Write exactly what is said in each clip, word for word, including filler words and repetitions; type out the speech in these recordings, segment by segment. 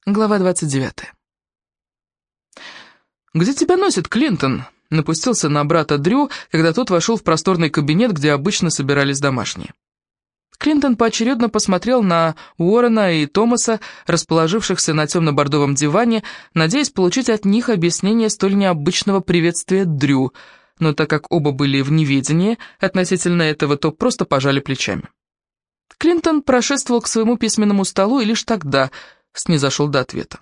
Глава двадцать девятая. «Где тебя носит, Клинтон?» — напустился на брата Дрю, когда тот вошел в просторный кабинет, где обычно собирались домашние. Клинтон поочередно посмотрел на Уоррена и Томаса, расположившихся на темно-бордовом диване, надеясь получить от них объяснение столь необычного приветствия Дрю, но так как оба были в неведении относительно этого, то просто пожали плечами. Клинтон прошествовал к своему письменному столу и лишь тогда снизошел до ответа.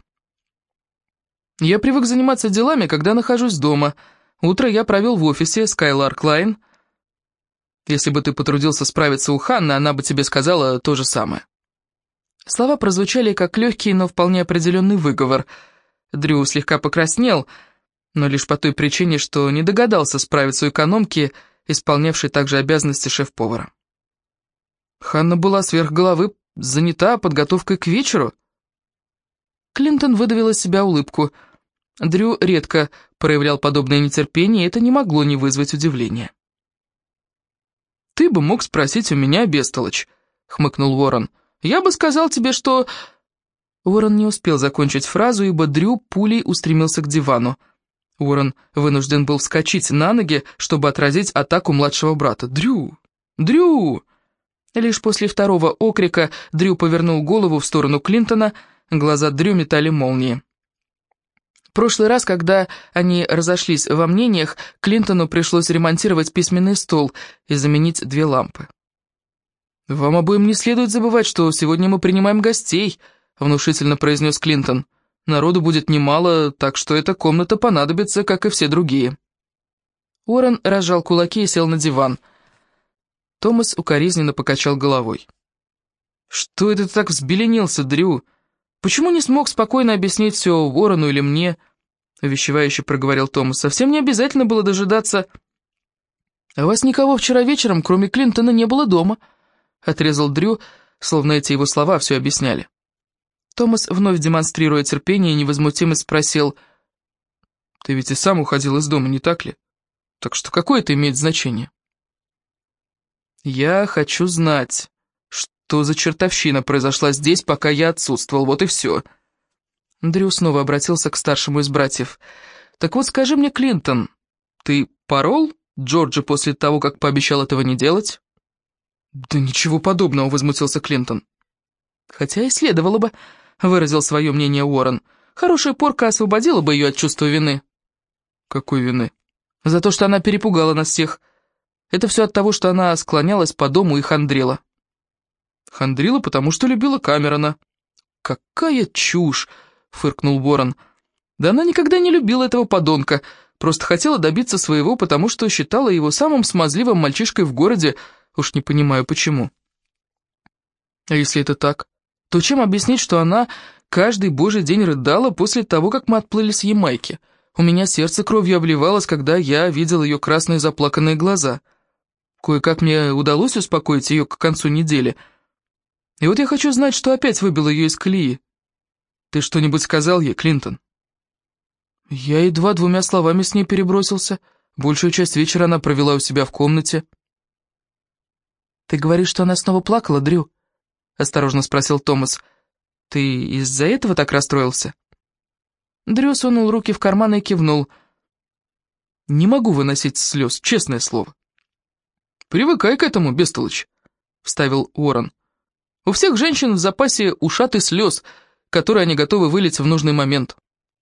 «Я привык заниматься делами, когда нахожусь дома. Утро я провел в офисе Skylark Line. Если бы ты потрудился справиться у Ханны, она бы тебе сказала то же самое». Слова прозвучали как легкий, но вполне определенный выговор. Дрю слегка покраснел, но лишь по той причине, что не догадался справиться у экономки, исполнявшей также обязанности шеф-повара. Ханна была сверх головы занята подготовкой к вечеру. Клинтон выдавил из себя улыбку. Дрю редко проявлял подобное нетерпение, и это не могло не вызвать удивления. «Ты бы мог спросить у меня, бестолочь», — хмыкнул Уоррен. «Я бы сказал тебе, что...» Уоррен не успел закончить фразу, ибо Дрю пулей устремился к дивану. Уоррен вынужден был вскочить на ноги, чтобы отразить атаку младшего брата. «Дрю! Дрю!» Лишь после второго окрика Дрю повернул голову в сторону Клинтона. Глаза Дрю метали молнии. В прошлый раз, когда они разошлись во мнениях, Клинтону пришлось ремонтировать письменный стол и заменить две лампы. «Вам обоим не следует забывать, что сегодня мы принимаем гостей», — внушительно произнес Клинтон. «Народу будет немало, так что эта комната понадобится, как и все другие». Уоррен разжал кулаки и сел на диван. Томас укоризненно покачал головой. «Что это ты так взбеленился, Дрю? Почему не смог спокойно объяснить все Уоррену или мне?» — увещевающе проговорил Томас. «Совсем не обязательно было дожидаться...» «А вас никого вчера вечером, кроме Клинтона, не было дома», — отрезал Дрю, словно эти его слова все объясняли. Томас, вновь демонстрируя терпение, невозмутимо спросил: «Ты ведь и сам уходил из дома, не так ли? Так что какое это имеет значение?» «Я хочу знать, что за чертовщина произошла здесь, пока я отсутствовал, вот и все». Дрю снова обратился к старшему из братьев. «Так вот скажи мне, Клинтон, ты порол Джорджа после того, как пообещал этого не делать?» «Да ничего подобного», — возмутился Клинтон. «Хотя и следовало бы», — выразил свое мнение Уоррен. «Хорошая порка освободила бы ее от чувства вины». «Какой вины?» «За то, что она перепугала нас всех. Это все от того, что она склонялась по дому и хандрила». «Хандрила, потому что любила Камерона». «Какая чушь!» — фыркнул Уоррен. «Да она никогда не любила этого подонка, просто хотела добиться своего, потому что считала его самым смазливым мальчишкой в городе, уж не понимаю почему». «А если это так, то чем объяснить, что она каждый божий день рыдала после того, как мы отплыли с Ямайки? У меня сердце кровью обливалось, когда я видел ее красные заплаканные глаза. Кое-как мне удалось успокоить ее к концу недели. И вот я хочу знать, что опять выбило ее из колеи. Ты что-нибудь сказал ей, Клинтон?» «Я едва двумя словами с ней перебросился. Большую часть вечера она провела у себя в комнате». «Ты говоришь, что она снова плакала, Дрю?» — осторожно спросил Томас. «Ты из-за этого так расстроился?» Дрю сунул руки в карман и кивнул. «Не могу выносить слез, честное слово». «Привыкай к этому, бестолочь», — вставил Уоррен. «У всех женщин в запасе ушаты слез, которые они готовы вылить в нужный момент».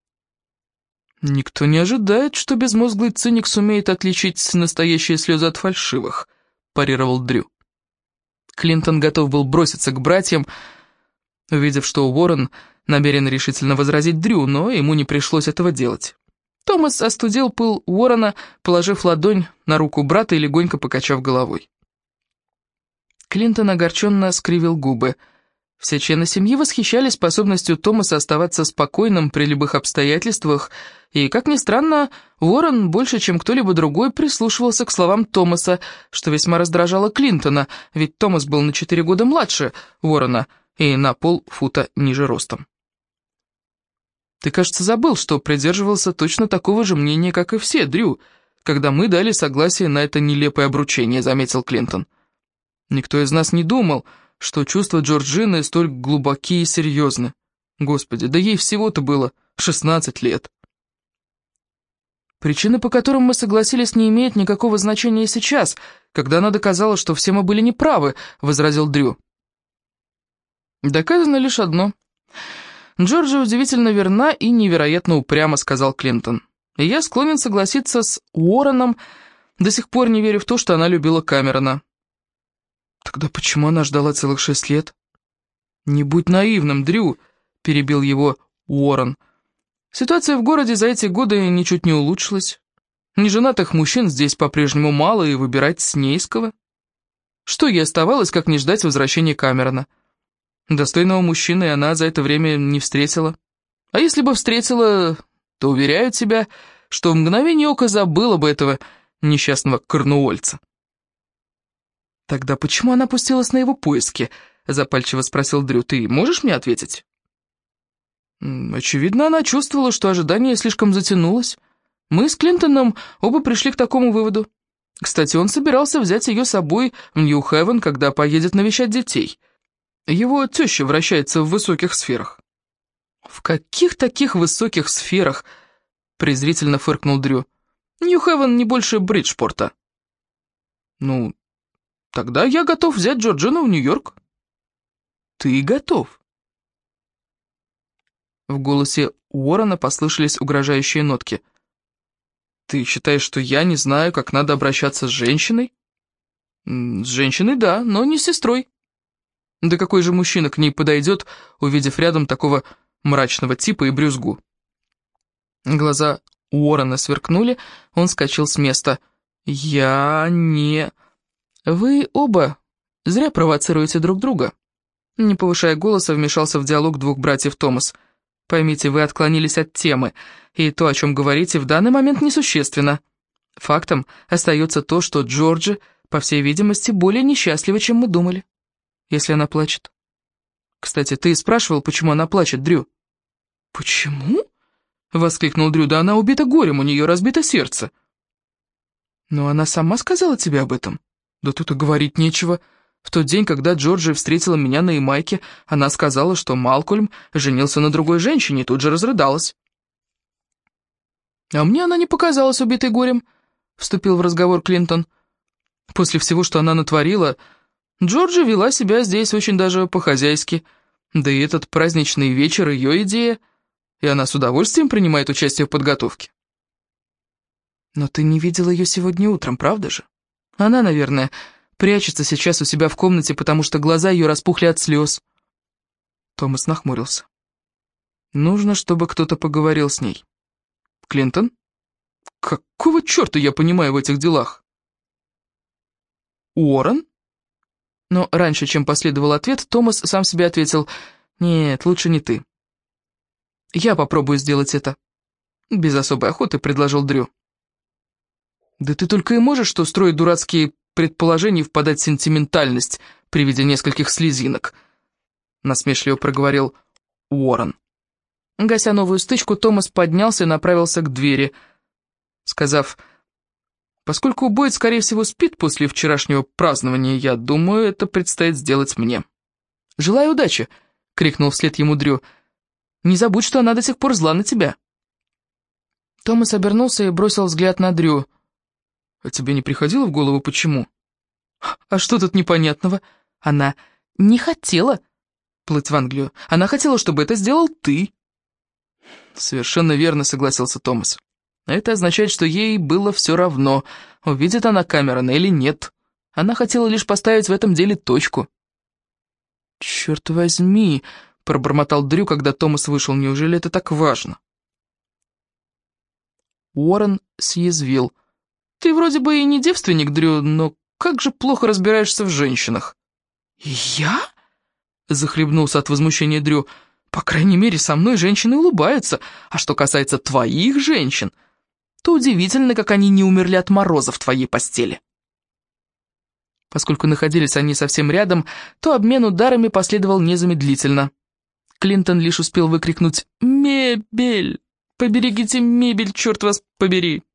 «Никто не ожидает, что безмозглый циник сумеет отличить настоящие слезы от фальшивых», — парировал Дрю. Клинтон готов был броситься к братьям, увидев, что Уоррен намерен решительно возразить Дрю, но ему не пришлось этого делать. Томас остудил пыл Уоррена, положив ладонь на руку брата и легонько покачав головой. Клинтон огорченно скривил губы. Все члены семьи восхищались способностью Томаса оставаться спокойным при любых обстоятельствах, и, как ни странно, Уоррен больше, чем кто-либо другой, прислушивался к словам Томаса, что весьма раздражало Клинтона, ведь Томас был на четыре года младше Уоррена и на полфута ниже ростом. «Ты, кажется, забыл, что придерживался точно такого же мнения, как и все, Дрю, когда мы дали согласие на это нелепое обручение», — заметил Клинтон. «Никто из нас не думал, что чувства Джорджины столь глубоки и серьезны. Господи, да ей всего-то было шестнадцать лет. Причины, по которым мы согласились, не имеют никакого значения сейчас, когда она доказала, что все мы были неправы, — возразил Дрю. Доказано лишь одно. Джорджия удивительно верна и невероятно упряма, — сказал Клинтон. И я склонен согласиться с Уорреном, до сих пор не верю в то, что она любила Камерона. Тогда почему она ждала целых шесть лет? Не будь наивным, Дрю, — перебил его Уоррен. Ситуация в городе за эти годы ничуть не улучшилась. Неженатых мужчин здесь по-прежнему мало, и выбирать с ней с кого. Что ей оставалось, как не ждать возвращения Камерона? Достойного мужчины она за это время не встретила. А если бы встретила, то, уверяю тебя, что в мгновение ока забыла бы этого несчастного корнуольца. «Тогда почему она пустилась на его поиски?» — запальчиво спросил Дрю. «Ты можешь мне ответить?» Очевидно, она чувствовала, что ожидание слишком затянулось. Мы с Клинтоном оба пришли к такому выводу. Кстати, он собирался взять ее с собой в Нью-Хевен, когда поедет навещать детей. Его теща вращается в высоких сферах. «В каких таких высоких сферах?» — презрительно фыркнул Дрю. «Нью-Хевен не больше Бриджпорта». «Ну, тогда я готов взять Джорджину в Нью-Йорк». «Ты готов?» В голосе Уоррена послышались угрожающие нотки. «Ты считаешь, что я не знаю, как надо обращаться с женщиной?» «С женщиной, да, но не с сестрой». «Да какой же мужчина к ней подойдет, увидев рядом такого мрачного типа и брюзгу?» Глаза Уоррена сверкнули, он вскочил с места. «Я не...» «Вы оба зря провоцируете друг друга». Не повышая голоса, вмешался в диалог двух братьев Томас. «Поймите, вы отклонились от темы, и то, о чем говорите, в данный момент несущественно. Фактом остается то, что Джорджи, по всей видимости, более несчастлива, чем мы думали, если она плачет. Кстати, ты спрашивал, почему она плачет, Дрю?» «Почему?» — воскликнул Дрю. «Да она убита горем, у нее разбито сердце». «Но она сама сказала тебе об этом?» «Да тут и говорить нечего. В тот день, когда Джорджия встретила меня на Ямайке, она сказала, что Малкольм женился на другой женщине, и тут же разрыдалась». «А мне она не показалась убитой горем», — вступил в разговор Клинтон. «После всего, что она натворила, Джорджия вела себя здесь очень даже по-хозяйски. Да и этот праздничный вечер — ее идея, и она с удовольствием принимает участие в подготовке». «Но ты не видела ее сегодня утром, правда же? Она, наверное, прячется сейчас у себя в комнате, потому что глаза ее распухли от слез». Томас нахмурился. «Нужно, чтобы кто-то поговорил с ней». «Клинтон? Какого черта я понимаю в этих делах?» «Уоррен?» Но раньше, чем последовал ответ, Томас сам себе ответил: «Нет, лучше не ты». «Я попробую сделать это», — без особой охоты предложил Дрю. «Да ты только и можешь что строить дурацкие предположения и впадать в сентиментальность при виде нескольких слезинок», — насмешливо проговорил Уоррен. Гася новую стычку, Томас поднялся и направился к двери, сказав: «Поскольку Бойд, скорее всего, спит после вчерашнего празднования, я думаю, это предстоит сделать мне». «Желаю удачи!» — крикнул вслед ему Дрю. «Не забудь, что она до сих пор зла на тебя». Томас обернулся и бросил взгляд на Дрю. «А тебе не приходило в голову, почему?» «А что тут непонятного? Она не хотела плыть в Англию. Она хотела, чтобы это сделал ты». «Совершенно верно», — согласился Томас. «Это означает, что ей было все равно, увидит она Камерона или нет. Она хотела лишь поставить в этом деле точку». «Черт возьми», — пробормотал Дрю, когда Томас вышел. «Неужели это так важно?» Уоррен съязвил. «Ты вроде бы и не девственник, Дрю, но как же плохо разбираешься в женщинах». «Я?» — захлебнулся от возмущения Дрю. «По крайней мере, со мной женщины улыбаются, а что касается твоих женщин, то удивительно, как они не умерли от мороза в твоей постели». Поскольку находились они совсем рядом, то обмен ударами последовал незамедлительно. Клинтон лишь успел выкрикнуть: «Мебель! Поберегите мебель, черт вас побери!»